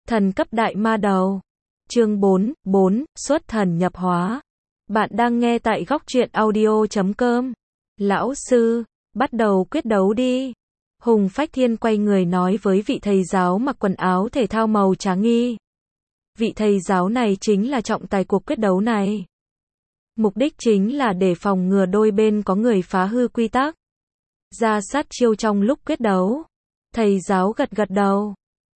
Thần cấp đại ma đầu. Chương 4, xuất thần nhập hóa. Bạn đang nghe tại góc truyện audio.com. Lão sư, bắt đầu quyết đấu đi. Hùng Phách Thiên quay người nói với vị thầy giáo mặc quần áo thể thao màu trắng nghi. Vị thầy giáo này chính là trọng tài cuộc quyết đấu này. Mục đích chính là để phòng ngừa đôi bên có người phá hư quy tắc, ra sát chiêu trong lúc quyết đấu. Thầy giáo gật gật đầu.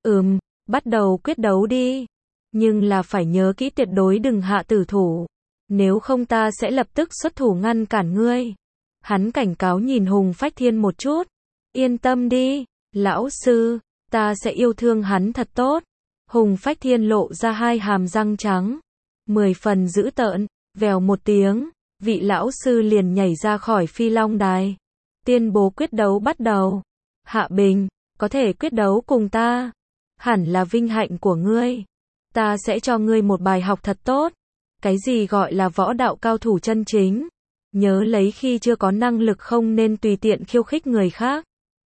Bắt đầu quyết đấu đi. Nhưng là phải nhớ kỹ tuyệt đối đừng hạ tử thủ. Nếu không ta sẽ lập tức xuất thủ ngăn cản ngươi. Hắn cảnh cáo nhìn Hùng Phách Thiên một chút. Yên tâm đi, lão sư, ta sẽ yêu thương hắn thật tốt. Hùng Phách Thiên lộ ra hai hàm răng trắng, 10 phần dữ tợn. Vèo một tiếng, vị lão sư liền nhảy ra khỏi phi long đài. Tuyên bố quyết đấu bắt đầu. Hạ Bình, có thể quyết đấu cùng ta. Hẳn là vinh hạnh của ngươi. Ta sẽ cho ngươi một bài học thật tốt. Cái gì gọi là võ đạo cao thủ chân chính? Nhớ lấy khi chưa có năng lực không nên tùy tiện khiêu khích người khác.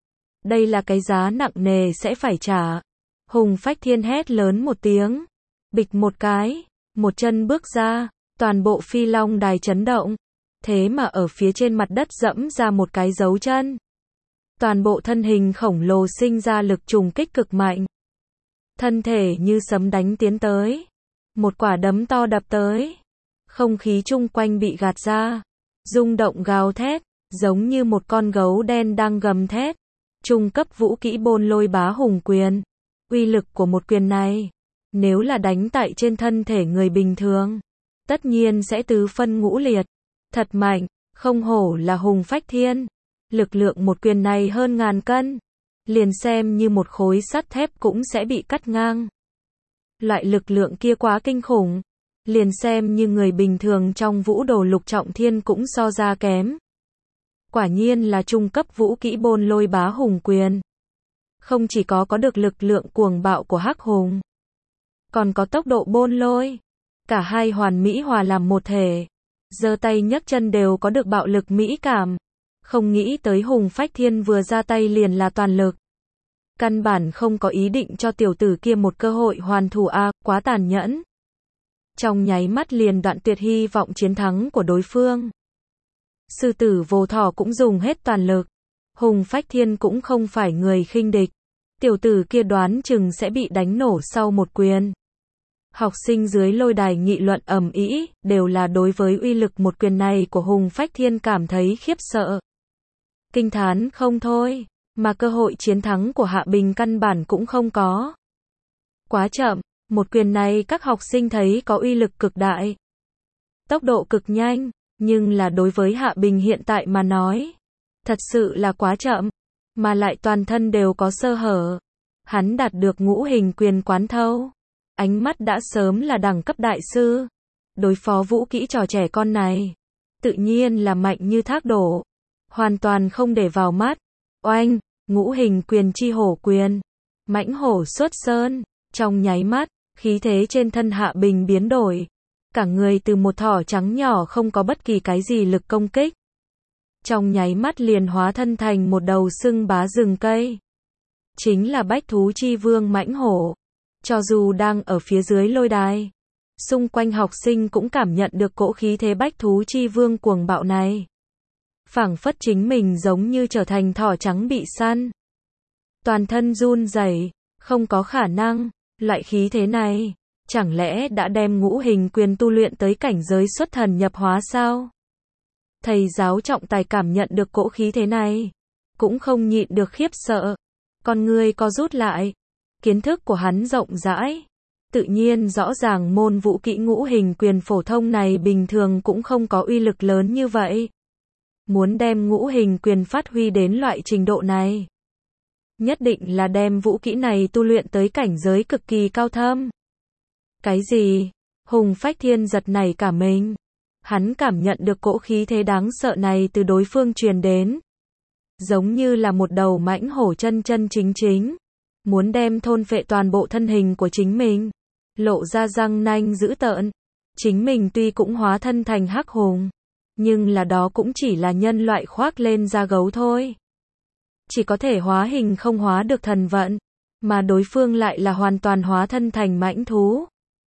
Đây là cái giá nặng nề sẽ phải trả. Hùng Phách Thiên hét lớn một tiếng. Bịch một cái, một chân bước ra. Toàn bộ phi long đài chấn động. Thế mà ở phía trên mặt đất dẫm ra một cái dấu chân. Toàn bộ thân hình khổng lồ sinh ra lực trùng kích cực mạnh. Thân thể như sấm đánh tiến tới. Một quả đấm to đập tới. Không khí chung quanh bị gạt ra. Rung động gào thét, giống như một con gấu đen đang gầm thét. Trung cấp vũ kỹ Bôn Lôi Bá Hùng Quyền. Uy lực của một quyền này, nếu là đánh tại trên thân thể người bình thường, tất nhiên sẽ tứ phân ngũ liệt. Thật mạnh, không hổ là Hùng Phách Thiên. Lực lượng một quyền này hơn ngàn cân. Liền xem như một khối sắt thép cũng sẽ bị cắt ngang. Loại lực lượng kia quá kinh khủng. Liền xem như người bình thường trong vũ đồ lục trọng thiên cũng so ra kém. Quả nhiên là trung cấp vũ kỹ Bôn Lôi Bá Hùng Quyền. Không chỉ có được lực lượng cuồng bạo của Hắc Hùng, còn có tốc độ bôn lôi. Cả hai hoàn mỹ hòa làm một thể. Giơ tay nhấc chân đều có được bạo lực mỹ cảm. Không nghĩ tới Hùng Phách Thiên vừa ra tay liền là toàn lực. Căn bản không có ý định cho tiểu tử kia một cơ hội hoàn thủ quá tàn nhẫn. Trong nháy mắt liền đoạn tuyệt hy vọng chiến thắng của đối phương. Sư tử vô thỏ cũng dùng hết toàn lực. Hùng Phách Thiên cũng không phải người khinh địch. Tiểu tử kia đoán chừng sẽ bị đánh nổ sau một quyền. Học sinh dưới lôi đài nghị luận ầm ĩ, đều là đối với uy lực một quyền này của Hùng Phách Thiên cảm thấy khiếp sợ. Kinh thán không thôi, mà cơ hội chiến thắng của Hạ Bình căn bản cũng không có. Quá chậm, một quyền này các học sinh thấy có uy lực cực đại. Tốc độ cực nhanh, nhưng là đối với Hạ Bình hiện tại mà nói, thật sự là quá chậm, mà lại toàn thân đều có sơ hở. Hắn đạt được ngũ hình quyền quán thâu. Ánh mắt đã sớm là đẳng cấp đại sư. Đối phó vũ kỹ trò trẻ con này, tự nhiên là mạnh như thác đổ. Hoàn toàn không để vào mắt. Oanh, ngũ hình quyền chi hổ quyền. Mãnh hổ xuất sơn. Trong nháy mắt, khí thế trên thân Hạ Bình biến đổi. Cả người từ một thỏ trắng nhỏ không có bất kỳ cái gì lực công kích. Trong nháy mắt liền hóa thân thành một đầu sưng bá rừng cây. Chính là bách thú chi vương mãnh hổ. Cho dù đang ở phía dưới lôi đài, xung quanh học sinh cũng cảm nhận được cỗ khí thế bách thú chi vương cuồng bạo này. Phảng phất chính mình giống như trở thành thỏ trắng bị săn. Toàn thân run rẩy, không có khả năng, loại khí thế này, chẳng lẽ đã đem ngũ hình quyền tu luyện tới cảnh giới xuất thần nhập hóa sao? Thầy giáo trọng tài cảm nhận được cỗ khí thế này, cũng không nhịn được khiếp sợ. Con người co rút lại. Kiến thức của hắn rộng rãi. Tự nhiên rõ ràng môn vũ kỹ ngũ hình quyền phổ thông này bình thường cũng không có uy lực lớn như vậy. Muốn đem ngũ hình quyền phát huy đến loại trình độ này, nhất định là đem vũ kỹ này tu luyện tới cảnh giới cực kỳ cao thâm. Cái gì? Hùng Phách Thiên giật nảy cả mình. Hắn cảm nhận được cỗ khí thế đáng sợ này từ đối phương truyền đến. Giống như là một đầu mãnh hổ chân chân chính chính. Muốn đem thôn phệ toàn bộ thân hình của chính mình. Lộ ra răng nanh dữ tợn. Chính mình tuy cũng hóa thân thành Hắc Hùng, nhưng là đó cũng chỉ là nhân loại khoác lên da gấu thôi. Chỉ có thể hóa hình không hóa được thần vận. mà đối phương lại là hoàn toàn hóa thân thành mãnh thú.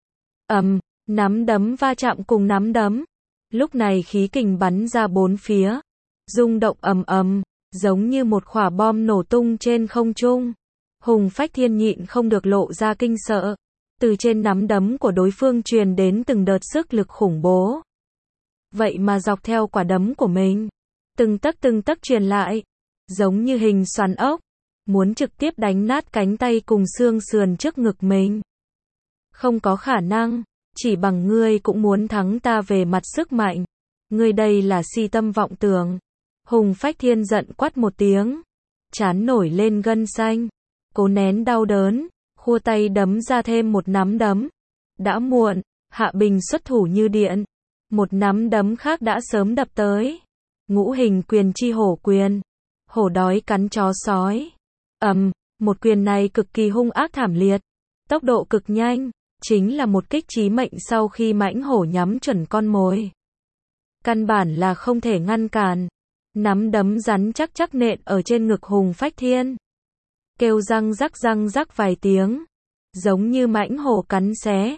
Nắm đấm va chạm cùng nắm đấm. Lúc này khí kình bắn ra bốn phía, rung động ầm, giống như một quả bom nổ tung trên không trung. Hùng Phách Thiên nhịn không được lộ ra kinh sợ. Từ trên nắm đấm của đối phương truyền đến từng đợt sức lực khủng bố. Vậy mà dọc theo quả đấm của mình, từng tấc truyền lại, giống như hình xoắn ốc, muốn trực tiếp đánh nát cánh tay cùng xương sườn trước ngực mình. Không có khả năng, chỉ bằng ngươi cũng muốn thắng ta về mặt sức mạnh. Ngươi đây là si tâm vọng tưởng. Hùng Phách Thiên giận quát một tiếng, trán nổi lên gân xanh, cố nén đau đớn, khua tay đấm ra thêm một nắm đấm. Đã muộn, Hạ Bình xuất thủ như điện. Một nắm đấm khác đã sớm đập tới. Ngũ hình quyền chi hổ quyền. Hổ đói cắn chó sói. Một quyền này cực kỳ hung ác thảm liệt. Tốc độ cực nhanh, chính là một kích chí mệnh sau khi mãnh hổ nhắm chuẩn con mồi. Căn bản là không thể ngăn cản. Nắm đấm rắn chắc nện ở trên ngực Hùng Phách Thiên. Kêu răng rắc vài tiếng, giống như mãnh hổ cắn xé.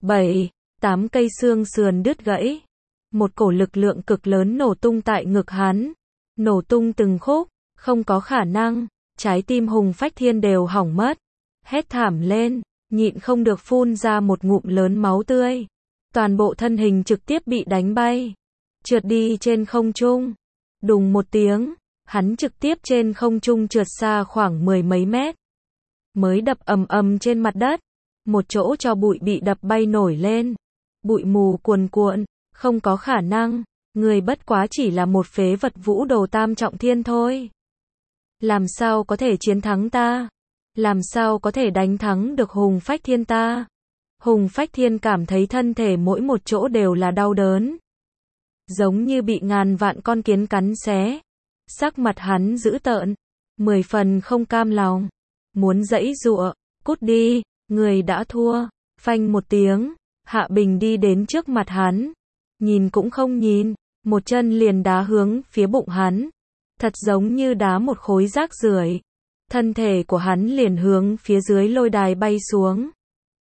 7-8 cây xương sườn đứt gãy. Một cổ lực lượng cực lớn nổ tung tại ngực hắn. Nổ tung từng khúc, không có khả năng. Trái tim Hùng Phách Thiên đều hỏng mất. Hét thảm lên, nhịn không được phun ra một ngụm lớn máu tươi. Toàn bộ thân hình trực tiếp bị đánh bay, trượt đi trên không trung. Đùng một tiếng, hắn trực tiếp trên không trung trượt xa khoảng 10 mấy mét. Mới đập ầm trên mặt đất, một chỗ cho bụi bị đập bay nổi lên. Bụi mù cuồn cuộn, không có khả năng, người bất quá chỉ là một phế vật vũ đồ tam trọng thiên thôi. Làm sao có thể chiến thắng ta? Làm sao có thể đánh thắng được Hùng Phách Thiên ta? Hùng Phách Thiên cảm thấy thân thể mỗi một chỗ đều là đau đớn, giống như bị ngàn vạn con kiến cắn xé. Sắc mặt hắn dữ tợn, 10 phần không cam lòng, muốn giãy giụa. Cút đi, người đã thua. Phanh một tiếng, Hạ Bình đi đến trước mặt hắn, nhìn cũng không nhìn, một chân liền đá hướng phía bụng hắn, thật giống như đá một khối rác rưởi. Thân thể của hắn liền hướng phía dưới lôi đài bay xuống.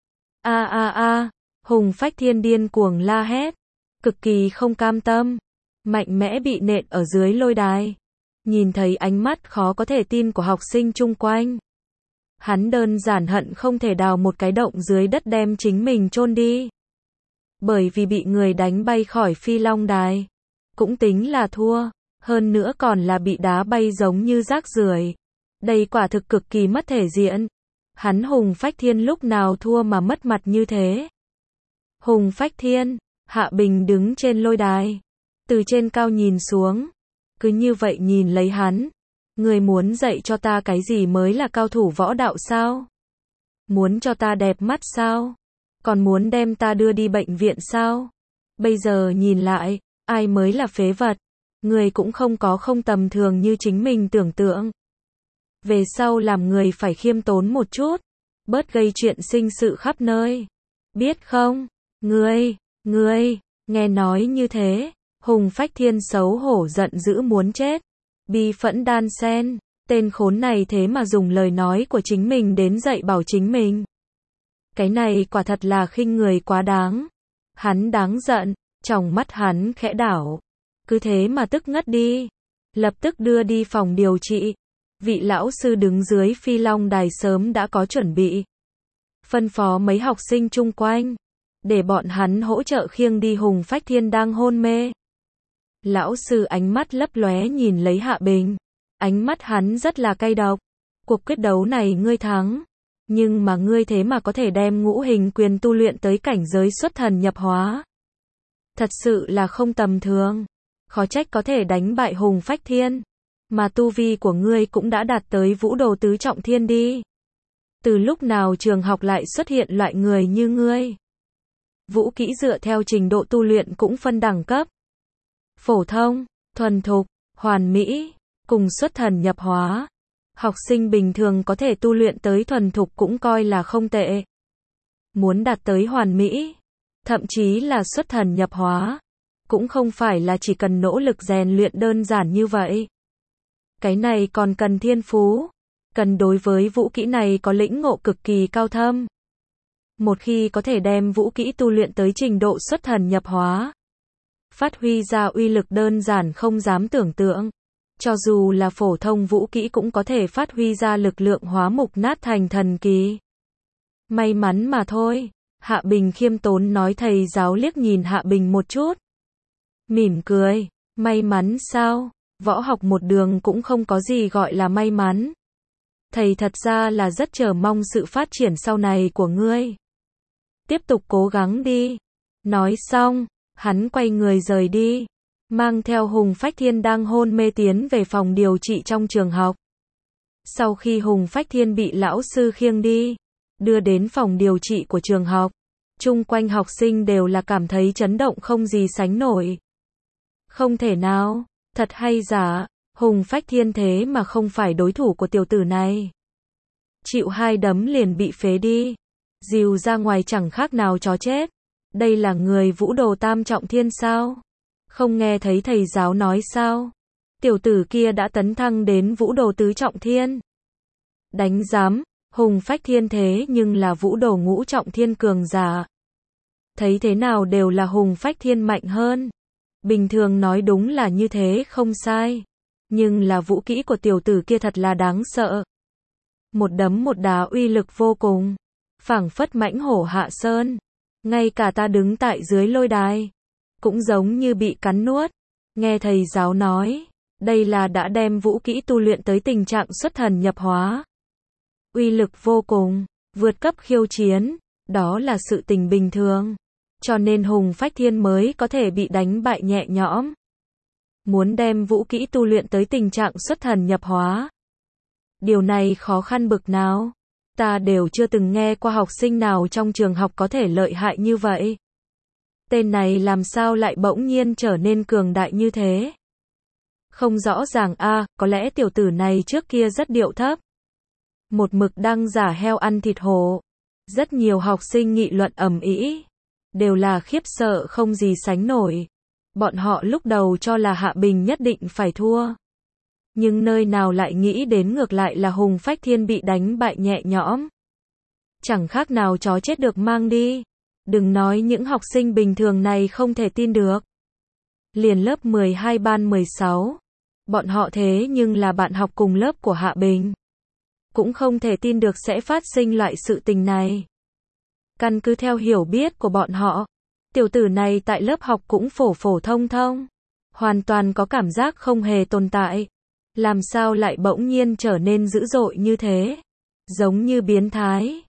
Hùng Phách Thiên điên cuồng la hét, cực kỳ không cam tâm, mạnh mẽ bị nện ở dưới lôi đài. Nhìn thấy ánh mắt khó có thể tin của học sinh chung quanh, hắn đơn giản hận không thể đào một cái động dưới đất đem chính mình chôn đi. Bởi vì bị người đánh bay khỏi Phi Long Đài, cũng tính là thua, hơn nữa còn là bị đá bay giống như rác rưởi. Đây quả thực cực kỳ mất thể diện. Hắn Hùng Phách Thiên lúc nào thua mà mất mặt như thế? Hùng Phách Thiên, Hạ Bình đứng trên lôi đài, từ trên cao nhìn xuống, cứ như vậy nhìn lấy hắn. Người muốn dạy cho ta cái gì mới là cao thủ võ đạo sao? Muốn cho ta đẹp mắt sao? Còn muốn đem ta đưa đi bệnh viện sao? Bây giờ nhìn lại, ai mới là phế vật? Người cũng không có không tầm thường như chính mình tưởng tượng. Về sau làm người phải khiêm tốn một chút, bớt gây chuyện sinh sự khắp nơi. Biết không? Ngươi, nghe nói như thế, Hùng Phách Thiên xấu hổ giận dữ muốn chết. Bi phẫn đan sen, tên khốn này thế mà dùng lời nói của chính mình đến dạy bảo chính mình. Cái này quả thật là khinh người quá đáng. Hắn đáng giận, tròng mắt hắn khẽ đảo. Cứ thế mà tức ngất đi. Lập tức đưa đi phòng điều trị. Vị lão sư đứng dưới Phi Long Đài sớm đã có chuẩn bị. Phân phó mấy học sinh chung quanh, để bọn hắn hỗ trợ khiêng đi Hùng Phách Thiên đang hôn mê. Lão sư ánh mắt lấp lóe nhìn lấy Hạ Bình. Ánh mắt hắn rất là cay độc. Cuộc quyết đấu này ngươi thắng. Nhưng mà ngươi thế mà có thể đem ngũ hình quyền tu luyện tới cảnh giới xuất thần nhập hóa. Thật sự là không tầm thường. Khó trách có thể đánh bại Hùng Phách Thiên. Mà tu vi của ngươi cũng đã đạt tới vũ đồ tứ trọng thiên đi. Từ lúc nào trường học lại xuất hiện loại người như ngươi? Vũ kỹ dựa theo trình độ tu luyện cũng phân đẳng cấp. Phổ thông, thuần thục, hoàn mỹ, cùng xuất thần nhập hóa. Học sinh bình thường có thể tu luyện tới thuần thục cũng coi là không tệ. Muốn đạt tới hoàn mỹ, thậm chí là xuất thần nhập hóa, cũng không phải là chỉ cần nỗ lực rèn luyện đơn giản như vậy. Cái này còn cần thiên phú. cần đối với vũ kỹ này có lĩnh ngộ cực kỳ cao thâm. Một khi có thể đem vũ kỹ tu luyện tới trình độ xuất thần nhập hóa, phát huy ra uy lực đơn giản không dám tưởng tượng. Cho dù là phổ thông vũ kỹ cũng có thể phát huy ra lực lượng hóa mục nát thành thần kỳ. May mắn mà thôi. Hạ Bình khiêm tốn nói. Thầy giáo liếc nhìn Hạ Bình một chút, mỉm cười. May mắn sao? Võ học một đường cũng không có gì gọi là may mắn. Thầy thật ra là rất chờ mong sự phát triển sau này của ngươi. Tiếp tục cố gắng đi. Nói xong, hắn quay người rời đi, mang theo Hùng Phách Thiên đang hôn mê tiến về phòng điều trị trong trường học. Sau khi Hùng Phách Thiên bị lão sư khiêng đi, đưa đến phòng điều trị của trường học, chung quanh học sinh đều là cảm thấy chấn động không gì sánh nổi. Không thể nào, thật hay giả, Hùng Phách Thiên thế mà không phải đối thủ của tiểu tử này. Chịu 2 đấm liền bị phế đi, dìu ra ngoài chẳng khác nào chó chết. Đây là người vũ đồ tam trọng thiên sao? Không nghe thấy thầy giáo nói sao? Tiểu tử kia đã tấn thăng đến vũ đồ tứ trọng thiên. Đánh giám, Hùng Phách Thiên thế nhưng là vũ đồ ngũ trọng thiên cường giả. Thấy thế nào đều là Hùng Phách Thiên mạnh hơn. Bình thường nói đúng là như thế không sai. Nhưng là vũ kỹ của tiểu tử kia thật là đáng sợ. Một đấm một đá uy lực vô cùng. Phảng phất mãnh hổ hạ sơn. Ngay cả ta đứng tại dưới lôi đài, cũng giống như bị cắn nuốt. Nghe thầy giáo nói, đây là đã đem vũ kỹ tu luyện tới tình trạng xuất thần nhập hóa. Uy lực vô cùng, vượt cấp khiêu chiến, đó là sự tình bình thường. Cho nên Hùng Phách Thiên mới có thể bị đánh bại nhẹ nhõm. Muốn đem vũ kỹ tu luyện tới tình trạng xuất thần nhập hóa. Điều này khó khăn bực nào. Ta đều chưa từng nghe qua học sinh nào trong trường học có thể lợi hại như vậy. Tên này làm sao lại bỗng nhiên trở nên cường đại như thế? Không rõ ràng a, có lẽ tiểu tử này trước kia rất điệu thấp. Một mực đang giả heo ăn thịt hổ. Rất nhiều học sinh nghị luận ầm ĩ, đều là khiếp sợ không gì sánh nổi. Bọn họ lúc đầu cho là Hạ Bình nhất định phải thua. Nhưng nơi nào lại nghĩ đến ngược lại là Hùng Phách Thiên bị đánh bại nhẹ nhõm. Chẳng khác nào chó chết được mang đi. Đừng nói những học sinh bình thường này không thể tin được. Liền lớp 12 ban 16. Bọn họ thế nhưng là bạn học cùng lớp của Hạ Bình. Cũng không thể tin được sẽ phát sinh loại sự tình này. Căn cứ theo hiểu biết của bọn họ, tiểu tử này tại lớp học cũng phổ phổ thông thông. Hoàn toàn có cảm giác không hề tồn tại. Làm sao lại bỗng nhiên trở nên dữ dội như thế? Giống như biến thái.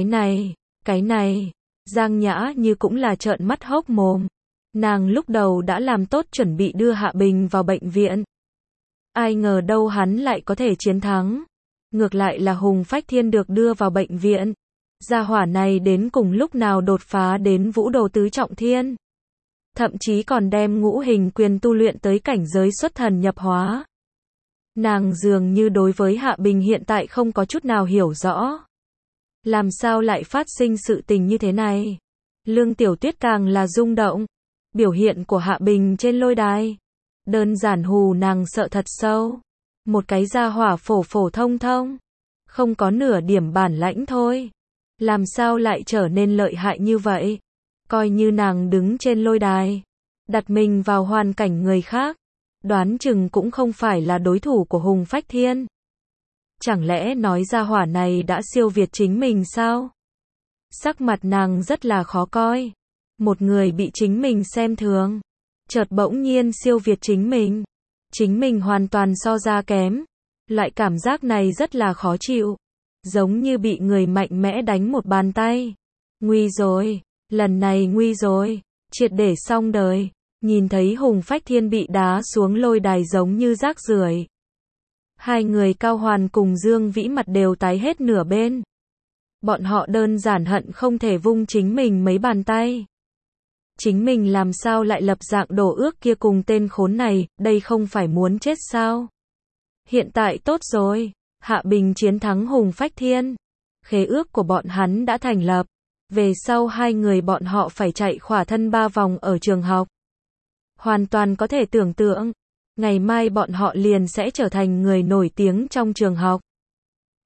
Cái này. Giang Nhã Như cũng là trợn mắt hốc mồm. Nàng lúc đầu đã làm tốt chuẩn bị đưa Hạ Bình vào bệnh viện. Ai ngờ đâu hắn lại có thể chiến thắng. Ngược lại là Hùng Phách Thiên được đưa vào bệnh viện. Gia hỏa này đến cùng lúc nào đột phá đến vũ đồ tứ trọng thiên. Thậm chí còn đem ngũ hình quyền tu luyện tới cảnh giới xuất thần nhập hóa. Nàng dường như đối với Hạ Bình hiện tại không có chút nào hiểu rõ. Làm sao lại phát sinh sự tình như thế này? Lương Tiểu Tuyết càng là rung động. Biểu hiện của Hạ Bình trên lôi đài. Đơn giản hù nàng sợ thật sâu. Một cái gia hỏa phổ phổ thông thông. Không có nửa điểm bản lãnh thôi. Làm sao lại trở nên lợi hại như vậy? Coi như nàng đứng trên lôi đài. Đặt mình vào hoàn cảnh người khác. Đoán chừng cũng không phải là đối thủ của Hùng Phách Thiên. Chẳng lẽ nói gia hỏa này đã siêu việt chính mình sao? Sắc mặt nàng rất là khó coi. Một người bị chính mình xem thường, chợt bỗng nhiên siêu việt chính mình. Chính mình hoàn toàn so ra kém. Loại cảm giác này rất là khó chịu. Giống như bị người mạnh mẽ đánh một bàn tay. Nguy rồi, lần này nguy rồi, triệt để xong đời. Nhìn thấy Hùng Phách Thiên bị đá xuống lôi đài giống như rác rưởi. Hai người Cao Hoàn cùng Dương Vĩ mặt đều tái hết nửa bên. Bọn họ đơn giản hận không thể vung chính mình mấy bàn tay. Chính mình làm sao lại lập dạng đổ ước kia cùng tên khốn này, đây không phải muốn chết sao? Hiện tại tốt rồi, Hạ Bình chiến thắng Hùng Phách Thiên. Khế ước của bọn hắn đã thành lập. Về sau hai người bọn họ phải chạy khỏa thân 3 vòng ở trường học. Hoàn toàn có thể tưởng tượng, ngày mai bọn họ liền sẽ trở thành người nổi tiếng trong trường học.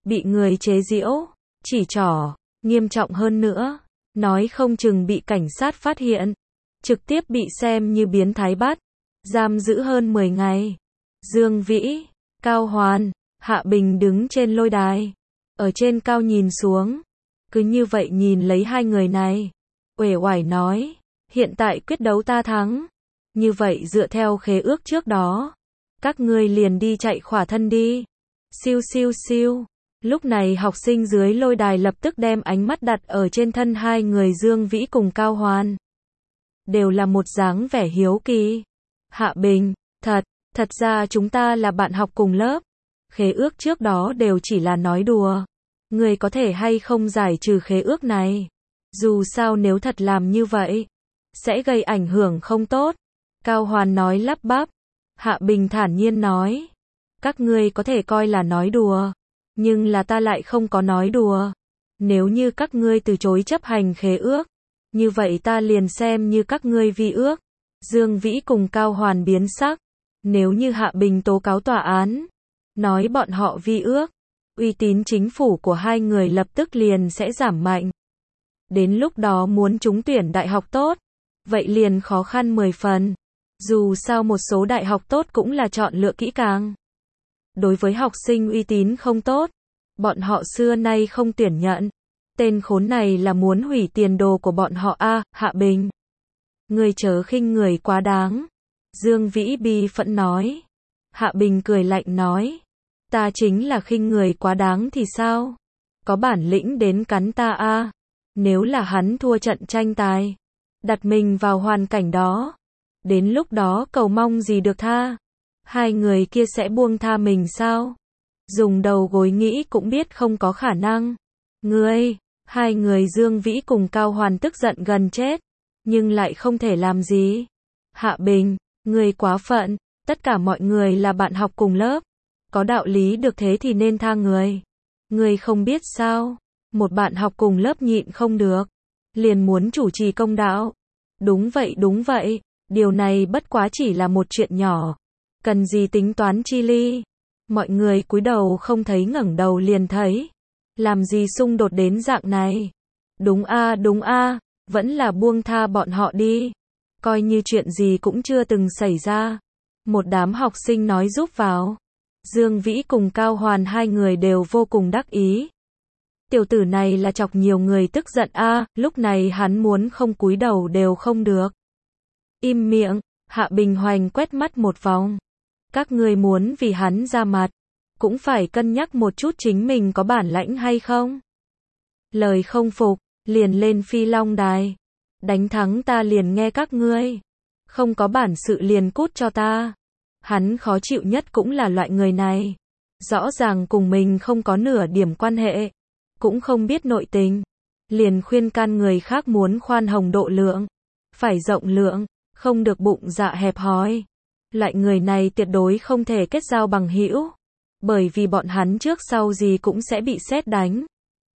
bị người chế giễu, chỉ trỏ, nghiêm trọng hơn nữa, nói không chừng bị cảnh sát phát hiện, trực tiếp bị xem như biến thái bắt, giam giữ hơn 10 ngày. Dương Vĩ, Cao Hoàn, Hạ Bình đứng trên lôi đài, ở trên cao nhìn xuống, cứ như vậy nhìn lấy hai người này, uể oải nói, hiện tại quyết đấu ta thắng, như vậy dựa theo khế ước trước đó, các ngươi liền đi chạy khỏa thân đi. Siêu siêu siêu. Lúc này học sinh dưới lôi đài lập tức đem ánh mắt đặt ở trên thân hai người Dương Vĩ cùng Cao Hoàn. Đều là một dáng vẻ hiếu kỳ. Hạ Bình, thật ra chúng ta là bạn học cùng lớp. Khế ước trước đó đều chỉ là nói đùa. Người có thể hay không giải trừ khế ước này. Dù sao nếu thật làm như vậy, sẽ gây ảnh hưởng không tốt. Cao Hoàn nói lắp bắp. Hạ Bình thản nhiên nói. Các ngươi có thể coi là nói đùa. Nhưng là ta lại không có nói đùa. Nếu như các ngươi từ chối chấp hành khế ước, như vậy ta liền xem như các ngươi vi ước. Dương Vĩ cùng Cao Hoàn biến sắc. Nếu như Hạ Bình tố cáo tòa án, nói bọn họ vi ước, uy tín chính phủ của hai người lập tức liền sẽ giảm mạnh. Đến lúc đó muốn trúng tuyển đại học tốt, vậy liền khó khăn 10 phần. Dù sao một số đại học tốt cũng là chọn lựa kỹ càng. Đối với học sinh uy tín không tốt, bọn họ xưa nay không tuyển nhận. Tên khốn này là muốn hủy tiền đồ của bọn họ a. Hạ Bình, người chớ khinh người quá đáng. Dương Vĩ bi phẫn nói. Hạ Bình cười lạnh nói. Ta chính là khinh người quá đáng thì sao? Có bản lĩnh đến cắn ta a. Nếu là hắn thua trận tranh tài, đặt mình vào hoàn cảnh đó, đến lúc đó cầu mong gì được tha? Hai người kia sẽ buông tha mình sao? Dùng đầu gối nghĩ cũng biết không có khả năng. Hai người Dương Vĩ cùng Cao Hoàn tức giận gần chết, nhưng lại không thể làm gì. Hạ Bình, ngươi quá phận, tất cả mọi người là bạn học cùng lớp, có đạo lý được thế thì nên tha người. Ngươi không biết sao, một bạn học cùng lớp nhịn không được, liền muốn chủ trì công đạo. Đúng vậy, điều này bất quá chỉ là một chuyện nhỏ, cần gì tính toán chi ly. Mọi người cúi đầu không thấy ngẩng đầu liền thấy, làm gì xung đột đến dạng này. Đúng a, vẫn là buông tha bọn họ đi, coi như chuyện gì cũng chưa từng xảy ra. Một đám học sinh nói giúp vào. Dương Vĩ cùng Cao Hoàn hai người đều vô cùng đắc ý. Tiểu tử này là chọc nhiều người tức giận a, lúc này hắn muốn không cúi đầu đều không được. Im miệng. Hạ Bình Hoành quét mắt một vòng. Các ngươi muốn vì hắn ra mặt, cũng phải cân nhắc một chút chính mình có bản lãnh hay không. Lời không phục, liền lên Phi Long Đài. Đánh thắng ta liền nghe các ngươi. Không có bản sự liền cút cho ta. Hắn khó chịu nhất cũng là loại người này. Rõ ràng cùng mình không có nửa điểm quan hệ, cũng không biết nội tình, liền khuyên can người khác muốn khoan hồng độ lượng, phải rộng lượng, không được bụng dạ hẹp hòi. Loại người này tuyệt đối không thể kết giao bằng hữu, bởi vì bọn hắn trước sau gì cũng sẽ bị sét đánh.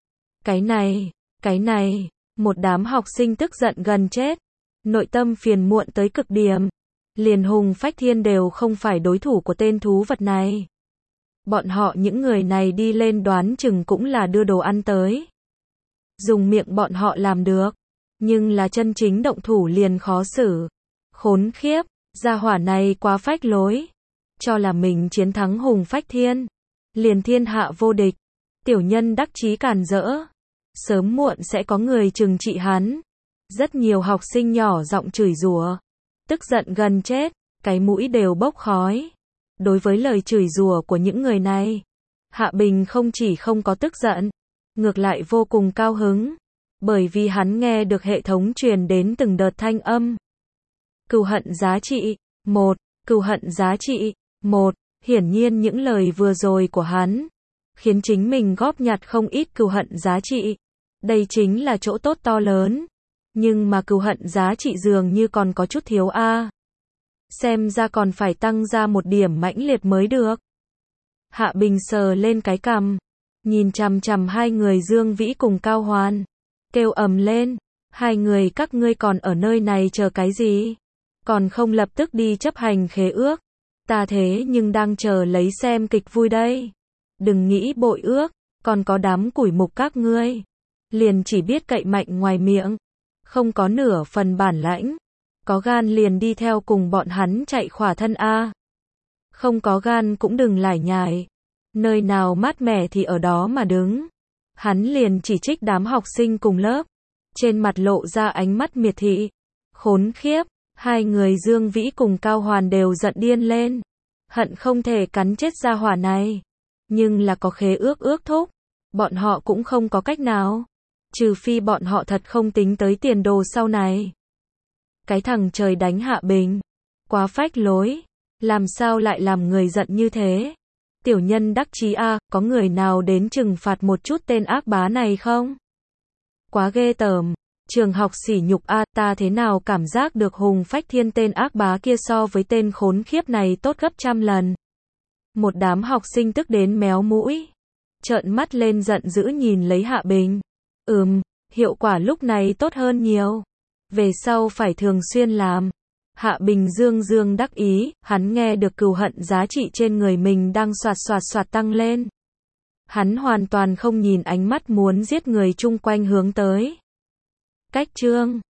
Cái này, một đám học sinh tức giận gần chết, nội tâm phiền muộn tới cực điểm, liền Hùng Phách Thiên đều không phải đối thủ của tên thú vật này. Bọn họ những người này đi lên đoán chừng cũng là đưa đồ ăn tới. Dùng miệng bọn họ làm được, nhưng là chân chính động thủ liền khó xử. Khốn khiếp, gia hỏa này quá phách lối, cho là mình chiến thắng Hùng Phách Thiên, liền thiên hạ vô địch. Tiểu nhân đắc chí càn rỡ, sớm muộn sẽ có người trừng trị hắn. Rất nhiều học sinh nhỏ giọng chửi rủa, tức giận gần chết, cái mũi đều bốc khói. Đối với lời chửi rủa của những người này, Hạ Bình không chỉ không có tức giận, ngược lại vô cùng cao hứng, bởi vì hắn nghe được hệ thống truyền đến từng đợt thanh âm. Cừu hận giá trị 1, cừu hận giá trị 1, hiển nhiên những lời vừa rồi của hắn khiến chính mình góp nhặt không ít cừu hận giá trị. Đây chính là chỗ tốt to lớn, nhưng mà cừu hận giá trị dường như còn có chút thiếu a. Xem ra còn phải tăng ra một điểm mãnh liệt mới được. Hạ Bình sờ lên cái cằm, nhìn chằm chằm hai người Dương Vĩ cùng Cao Hoàn, kêu ầm lên, hai người các ngươi còn ở nơi này chờ cái gì? Còn không lập tức đi chấp hành khế ước. Ta thế nhưng đang chờ lấy xem kịch vui đây. Đừng nghĩ bội ước, Còn có đám củi mục các ngươi. Liền chỉ biết cậy mạnh ngoài miệng. Không có nửa phần bản lãnh. Có gan liền đi theo cùng bọn hắn chạy khỏa thân a. Không có gan cũng đừng lải nhải. Nơi nào mát mẻ thì ở đó mà đứng. Hắn liền chỉ trích đám học sinh cùng lớp. Trên mặt lộ ra ánh mắt miệt thị. Khốn khiếp. Hai người Dương Vĩ cùng Cao Hoàn đều giận điên lên. Hận không thể cắn chết gia hỏa này. Nhưng là có khế ước thúc. Bọn họ cũng không có cách nào. Trừ phi bọn họ thật không tính tới tiền đồ sau này. Cái thằng trời đánh Hạ Bình. Quá phách lối. Làm sao lại làm người giận như thế? Tiểu nhân đắc chí a, có người nào đến trừng phạt một chút tên ác bá này không? Quá ghê tởm. Trường học sỉ nhục a, ta thế nào cảm giác được Hùng Phách Thiên tên ác bá kia so với tên khốn khiếp này tốt gấp trăm lần. Một đám học sinh tức đến méo mũi. Trợn mắt lên giận dữ nhìn lấy Hạ Bình. Hiệu quả lúc này tốt hơn nhiều. Về sau phải thường xuyên làm. Hạ Bình dương đắc ý, hắn nghe được cừu hận giá trị trên người mình đang xoạt tăng lên. Hắn hoàn toàn không nhìn ánh mắt muốn giết người chung quanh hướng tới. Cách chương